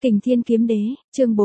Kình Thiên Kiếm Đế, chương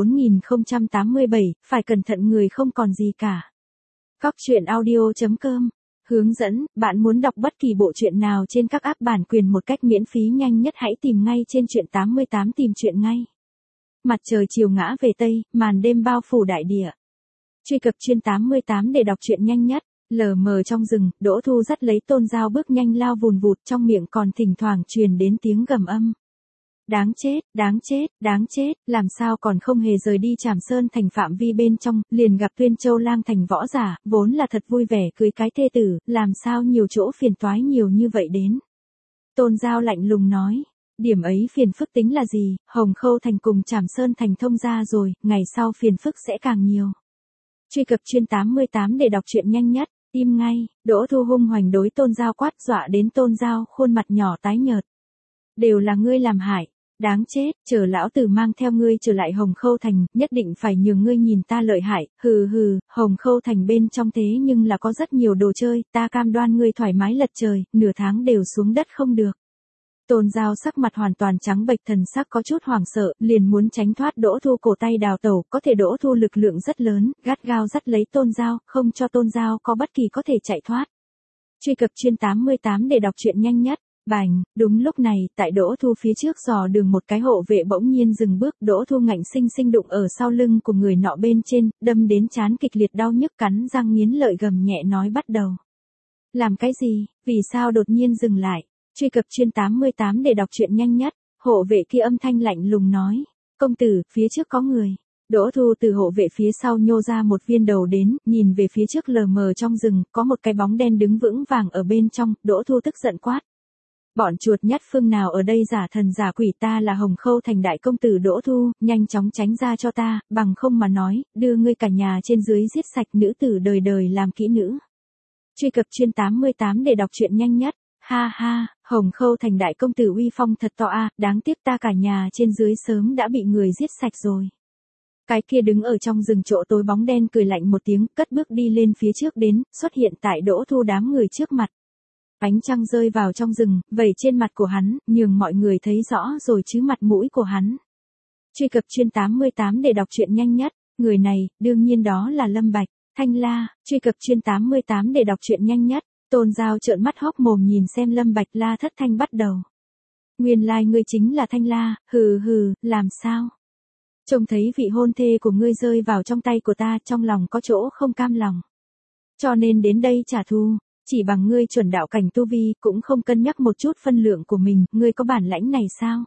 4087, phải cẩn thận người không còn gì cả. Cóc truyện audio.com hướng dẫn, bạn muốn đọc bất kỳ bộ truyện nào trên các app bản quyền một cách miễn phí nhanh nhất hãy tìm ngay trên truyện 88 tìm truyện ngay. Mặt trời chiều ngã về Tây, màn đêm bao phủ đại địa. Truy cập truyện 88 để đọc truyện nhanh nhất. Lờ mờ trong rừng, Đỗ Thu dắt lấy Tôn Dao bước nhanh lao vùn vụt, trong miệng còn thỉnh thoảng truyền đến tiếng gầm âm. Đáng chết, đáng chết, đáng chết, làm sao còn không hề rời đi Trảm Sơn thành phạm vi bên trong, liền gặp Tuyên Châu Lang thành võ giả, vốn là thật vui vẻ cưới cái thê tử, làm sao nhiều chỗ phiền toái nhiều như vậy đến. Tôn Dao lạnh lùng nói, điểm ấy phiền phức tính là gì, Hồng Khâu thành cùng Trảm Sơn thành thông ra rồi, ngày sau phiền phức sẽ càng nhiều. Truy cập truyện 88 để đọc truyện nhanh nhất, im ngay, Đỗ Thu hung hoành đối Tôn Dao quát, dọa đến Tôn Dao khuôn mặt nhỏ tái nhợt. Đều là ngươi làm hại. Đáng chết, chờ lão tử mang theo ngươi trở lại Hồng Khâu thành, nhất định phải nhường ngươi nhìn ta lợi hại, hừ hừ, Hồng Khâu thành bên trong thế nhưng là có rất nhiều đồ chơi, ta cam đoan ngươi thoải mái lật trời, nửa tháng đều xuống đất không được. Tôn Dao sắc mặt hoàn toàn trắng bệch, thần sắc có chút hoảng sợ, liền muốn tránh thoát Đỗ Thu cổ tay đào tẩu, có thể Đỗ Thu lực lượng rất lớn, gắt gao dắt lấy Tôn Dao, không cho Tôn Dao có bất kỳ có thể chạy thoát. Truy cập truyện 88 để đọc truyện nhanh nhất. Bành, đúng lúc này, tại Đỗ Thu phía trước dò đường một cái hộ vệ bỗng nhiên dừng bước, Đỗ Thu ngạnh sinh sinh đụng ở sau lưng của người nọ bên trên, đâm đến trán kịch liệt đau nhức, cắn răng nghiến lợi gầm nhẹ nói bắt đầu. Làm cái gì, vì sao đột nhiên dừng lại? Truy cập truyện 88 để đọc truyện nhanh nhất, hộ vệ kia âm thanh lạnh lùng nói, công tử, phía trước có người. Đỗ Thu từ hộ vệ phía sau nhô ra một viên đầu đến, nhìn về phía trước lờ mờ trong rừng, có một cái bóng đen đứng vững vàng ở bên trong, Đỗ Thu tức giận quát. Bọn chuột nhắt phương nào ở đây giả thần giả quỷ, ta là Hồng Khâu thành đại công tử Đỗ Thu, nhanh chóng tránh ra cho ta, bằng không mà nói, đưa ngươi cả nhà trên dưới giết sạch, nữ tử đời đời làm kỹ nữ. Truy cập truyện 88 để đọc truyện nhanh nhất, ha ha, Hồng Khâu thành đại công tử uy phong thật to a, đáng tiếc ta cả nhà trên dưới sớm đã bị người giết sạch rồi. Cái kia đứng ở trong rừng chỗ tối bóng đen cười lạnh một tiếng, cất bước đi lên phía trước đến, xuất hiện tại Đỗ Thu đám người trước mặt. Ánh trăng rơi vào trong rừng, vẩy trên mặt của hắn, nhường mọi người thấy rõ rồi chứ mặt mũi của hắn. Truy cập truyện 88 để đọc truyện nhanh nhất, người này, đương nhiên đó là Lâm Bạch, Thanh La, truy cập truyện 88 để đọc truyện nhanh nhất, Tôn Dao trợn mắt hốc mồm nhìn xem Lâm Bạch. La Thất Thanh bắt đầu. Nguyên lai ngươi chính là Thanh La, hừ hừ, làm sao? Trông thấy vị hôn thê của ngươi rơi vào trong tay của ta, trong lòng có chỗ không cam lòng. Cho nên đến đây trả thù. Chỉ bằng ngươi chuẩn đạo cảnh tu vi, cũng không cân nhắc một chút phân lượng của mình, ngươi có bản lãnh này sao?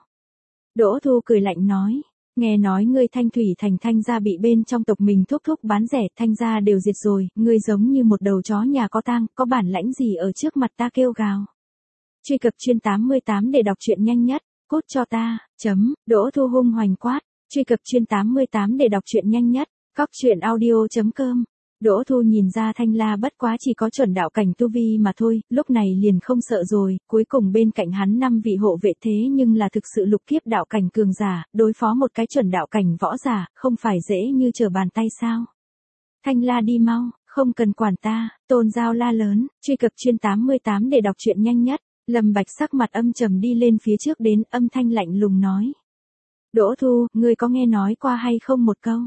Đỗ Thu cười lạnh nói, nghe nói ngươi Thanh Thủy thành Thanh gia bị bên trong tộc mình thúc thúc bán rẻ, Thanh gia đều diệt rồi, ngươi giống như một đầu chó nhà có tang, có bản lãnh gì ở trước mặt ta kêu gào. Truy cập truyện 88 để đọc truyện nhanh nhất, cút cho ta, Đỗ Thu hung hoành quát, truy cập truyện 88 để đọc truyện nhanh nhất, cóc truyện audio.com. Đỗ Thu nhìn ra Thanh La bất quá chỉ có chuẩn đạo cảnh tu vi mà thôi, lúc này liền không sợ rồi, cuối cùng bên cạnh hắn 5 vị hộ vệ thế nhưng là thực sự lục kiếp đạo cảnh cường giả, đối phó một cái chuẩn đạo cảnh võ giả, không phải dễ như trở bàn tay sao. Thanh La đi mau, không cần quản ta, Tôn Dao la lớn, truy cập truyện 88 để đọc truyện nhanh nhất, Lâm Bạch sắc mặt âm trầm đi lên phía trước đến, âm thanh lạnh lùng nói. Đỗ Thu, ngươi có nghe nói qua hay không một câu?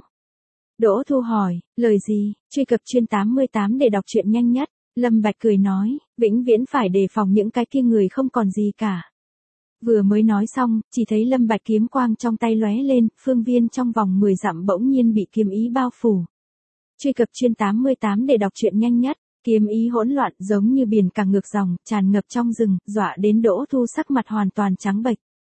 Đỗ Thu hỏi, lời gì? Truy cập truyện 88 để đọc truyện nhanh nhất, Lâm Bạch cười nói, vĩnh viễn phải đề phòng những cái kia người không còn gì cả. Vừa mới nói xong, chỉ thấy Lâm Bạch kiếm quang trong tay lóe lên, phương viên trong vòng 10 dặm bỗng nhiên bị kiếm ý bao phủ. Truy cập truyện 88 để đọc truyện nhanh nhất, kiếm ý hỗn loạn giống như biển cả ngược dòng, tràn ngập trong rừng, dọa đến Đỗ Thu sắc mặt hoàn toàn trắng bệch.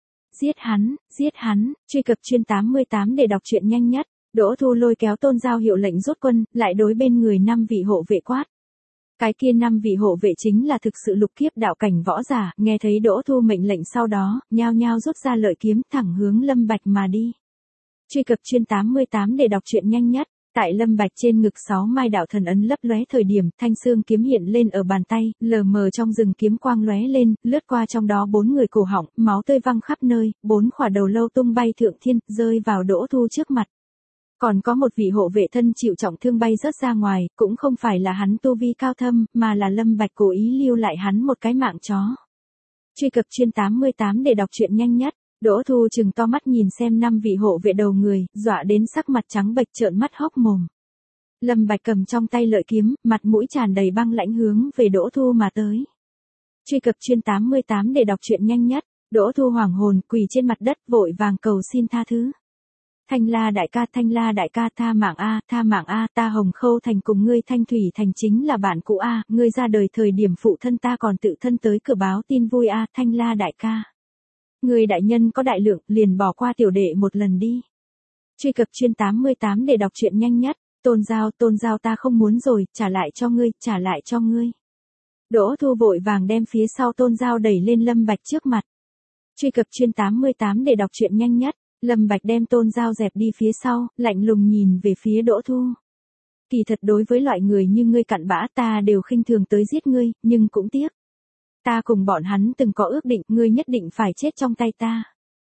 Giết hắn, truy cập truyện 88 để đọc truyện nhanh nhất. Đỗ Thu lôi kéo Tôn Dao hiệu lệnh rút quân, lại đối bên người 5 vị hộ vệ quát. Cái kia 5 vị hộ vệ chính là thực sự lục kiếp đạo cảnh võ giả, nghe thấy Đỗ Thu mệnh lệnh sau đó, nhao nhao rút ra lợi kiếm thẳng hướng Lâm Bạch mà đi. Truy cập truyện 88 để đọc truyện nhanh nhất, tại Lâm Bạch trên ngực 6 mai đạo thần ấn lấp lóe thời điểm, thanh xương kiếm hiện lên ở bàn tay, lờ mờ trong rừng kiếm quang lóe lên, lướt qua trong đó 4 người cổ họng, máu tươi văng khắp nơi, 4 khỏa đầu lâu tung bay thượng thiên, rơi vào Đỗ Thu trước mặt. Còn có một vị hộ vệ thân chịu trọng thương bay rớt ra ngoài, cũng không phải là hắn tu vi cao thâm, mà là Lâm Bạch cố ý lưu lại hắn một cái mạng chó. Truy cập truyện 88 để đọc truyện nhanh nhất, Đỗ Thu trừng to mắt nhìn xem 5 vị hộ vệ đầu người, dọa đến sắc mặt trắng bệch trợn mắt hốc mồm. Lâm Bạch cầm trong tay lợi kiếm, mặt mũi tràn đầy băng lãnh hướng về Đỗ Thu mà tới. Truy cập chuyên 88 để đọc truyện nhanh nhất. Đỗ Thu hoảng hồn quỳ trên mặt đất vội vàng cầu xin tha thứ. Thanh La đại ca tha mạng a, ta Hồng Khâu Thành cùng ngươi Thanh Thủy Thành chính là bạn cũ a, ngươi ra đời thời điểm phụ thân ta còn tự thân tới cửa báo tin vui a, Thanh La đại ca. Ngươi đại nhân có đại lượng, liền bỏ qua tiểu đệ một lần đi. Truy cập chuyên 88 để đọc truyện nhanh nhất. Tôn Giao ta không muốn rồi, trả lại cho ngươi. Đỗ Thu vội vàng đem phía sau Tôn Giao đẩy lên Lâm Bạch trước mặt. Truy cập chuyên 88 để đọc truyện nhanh nhất. Lâm Bạch đem Tôn Giao dẹp đi phía sau, lạnh lùng nhìn về phía Đỗ Thu. Kỳ thật đối với loại người như ngươi cặn bã ta đều khinh thường tới giết ngươi, nhưng cũng tiếc. Ta cùng bọn hắn từng có ước định, ngươi nhất định phải chết trong tay ta.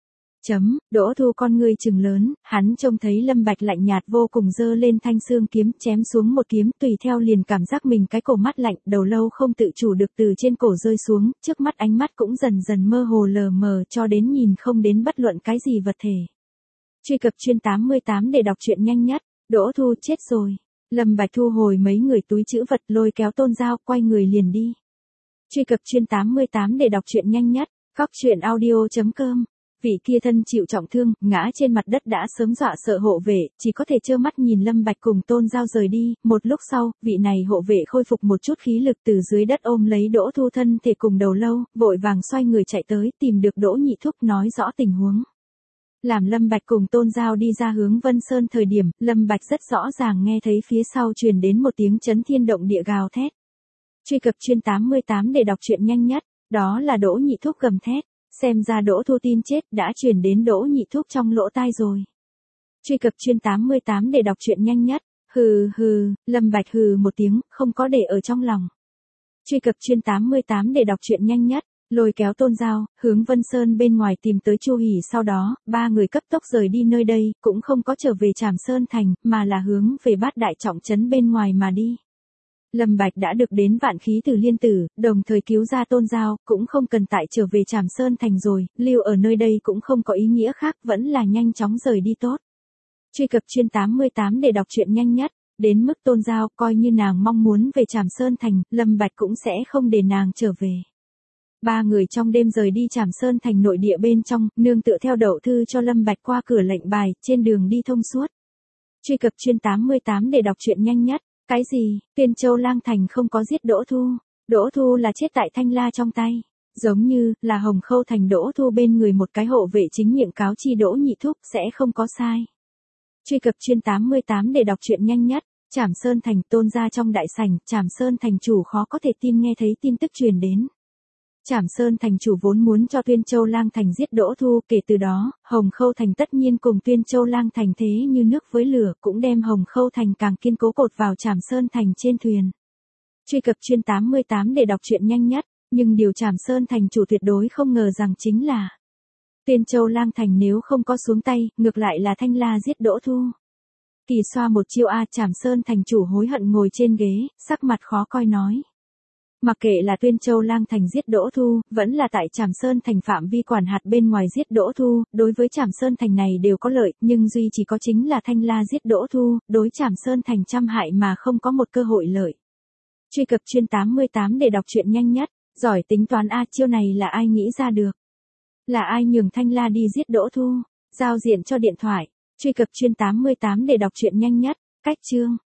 Đỗ Thu con ngươi trừng lớn, hắn trông thấy Lâm Bạch lạnh nhạt vô cùng giơ lên thanh xương kiếm chém xuống một kiếm, tùy theo liền cảm giác mình cái cổ mắt lạnh, đầu lâu không tự chủ được từ trên cổ rơi xuống, trước mắt ánh mắt cũng dần dần mơ hồ lờ mờ cho đến nhìn không đến bất luận cái gì vật thể. Truy cập chuyên 88 để đọc truyện nhanh nhất. Đỗ Thu chết rồi. Lâm Bạch thu hồi mấy người túi trữ vật lôi kéo Tôn Giao quay người liền đi. Truy cập chuyên 88 để đọc truyện nhanh nhất. Góc truyện audio.com. Vị kia thân chịu trọng thương, ngã trên mặt đất đã sớm dọa sợ hộ vệ, chỉ có thể trơ mắt nhìn Lâm Bạch cùng Tôn Giao rời đi, một lúc sau, vị này hộ vệ khôi phục một chút khí lực từ dưới đất ôm lấy Đỗ Thu thân thể cùng đầu lâu, vội vàng xoay người chạy tới, tìm được Đỗ Nhị Thúc nói rõ tình huống. Làm Lâm Bạch cùng Tôn Giao đi ra hướng Vân Sơn thời điểm, Lâm Bạch rất rõ ràng nghe thấy phía sau truyền đến một tiếng chấn thiên động địa gào thét. Truy cập chuyên 88 để đọc truyện nhanh nhất, đó là Đỗ Nhị Thúc gầm thét. Xem ra Đỗ Thu tin chết đã truyền đến Đỗ Nhị Thúc trong lỗ tai rồi. Truy cập chuyên 88 để đọc truyện nhanh nhất. Lâm Bạch hừ một tiếng, không có để ở trong lòng. Truy cập chuyên 88 để đọc truyện nhanh nhất. Lôi kéo Tôn Giao, hướng Vân Sơn bên ngoài tìm tới Chu Hỉ, sau đó, ba người cấp tốc rời đi nơi đây, cũng không có trở về Trảm Sơn Thành, mà là hướng về Bát Đại Trọng trấn bên ngoài mà đi. Lâm Bạch đã được đến Vạn Khí Tử Liên Tử, đồng thời cứu ra Tôn Giao, cũng không cần tại trở về Trảm Sơn Thành rồi, lưu ở nơi đây cũng không có ý nghĩa khác, vẫn là nhanh chóng rời đi tốt. Truy cập chuyên 88 để đọc truyện nhanh nhất, đến mức Tôn Giao coi như nàng mong muốn về Trảm Sơn Thành, Lâm Bạch cũng sẽ không để nàng trở về. Ba người trong đêm rời đi Trảm Sơn Thành nội địa bên trong, nương tựa theo đậu thư cho Lâm Bạch qua cửa lệnh bài, trên đường đi thông suốt. Truy cập chuyên 88 để đọc truyện nhanh nhất. Cái gì? Tuyên Châu Lang Thành không có giết Đỗ Thu. Đỗ Thu là chết tại Thanh La trong tay. Giống như là Hồng Khâu Thành Đỗ Thu bên người một cái hộ vệ chính miệng cáo chi Đỗ Nhị Thúc sẽ không có sai. Truy cập chuyên 88 để đọc truyện nhanh nhất. Trảm Sơn Thành Tôn gia trong đại sảnh, Trảm Sơn Thành chủ khó có thể tin nghe thấy tin tức truyền đến. Trảm Sơn Thành chủ vốn muốn cho Tuyên Châu Lang Thành giết Đỗ Thu, kể từ đó, Hồng Khâu Thành tất nhiên cùng Tuyên Châu Lang Thành thế như nước với lửa, cũng đem Hồng Khâu Thành càng kiên cố cột vào Trảm Sơn Thành trên thuyền. Truy cập chuyên 88 để đọc truyện nhanh nhất, nhưng điều Trảm Sơn Thành chủ tuyệt đối không ngờ rằng chính là Tuyên Châu Lang Thành nếu không có xuống tay, ngược lại là Thanh La giết Đỗ Thu. Kỳ xoa một chiêu Trảm Sơn Thành chủ hối hận ngồi trên ghế, sắc mặt khó coi nói. Mặc kệ là Tuyên Châu Lang Thành giết Đỗ Thu, vẫn là tại Trảm Sơn Thành phạm vi quản hạt bên ngoài giết Đỗ Thu, đối với Trảm Sơn Thành này đều có lợi, nhưng duy chỉ có chính là Thanh La giết Đỗ Thu, đối Trảm Sơn Thành trăm hại mà không có một cơ hội lợi. Truy cập chuyên 88 để đọc truyện nhanh nhất, giỏi tính toán chiêu này là ai nghĩ ra được? Là ai nhường Thanh La đi giết Đỗ Thu? Giao diện cho điện thoại. Truy cập chuyên 88 để đọc truyện nhanh nhất, cách chương.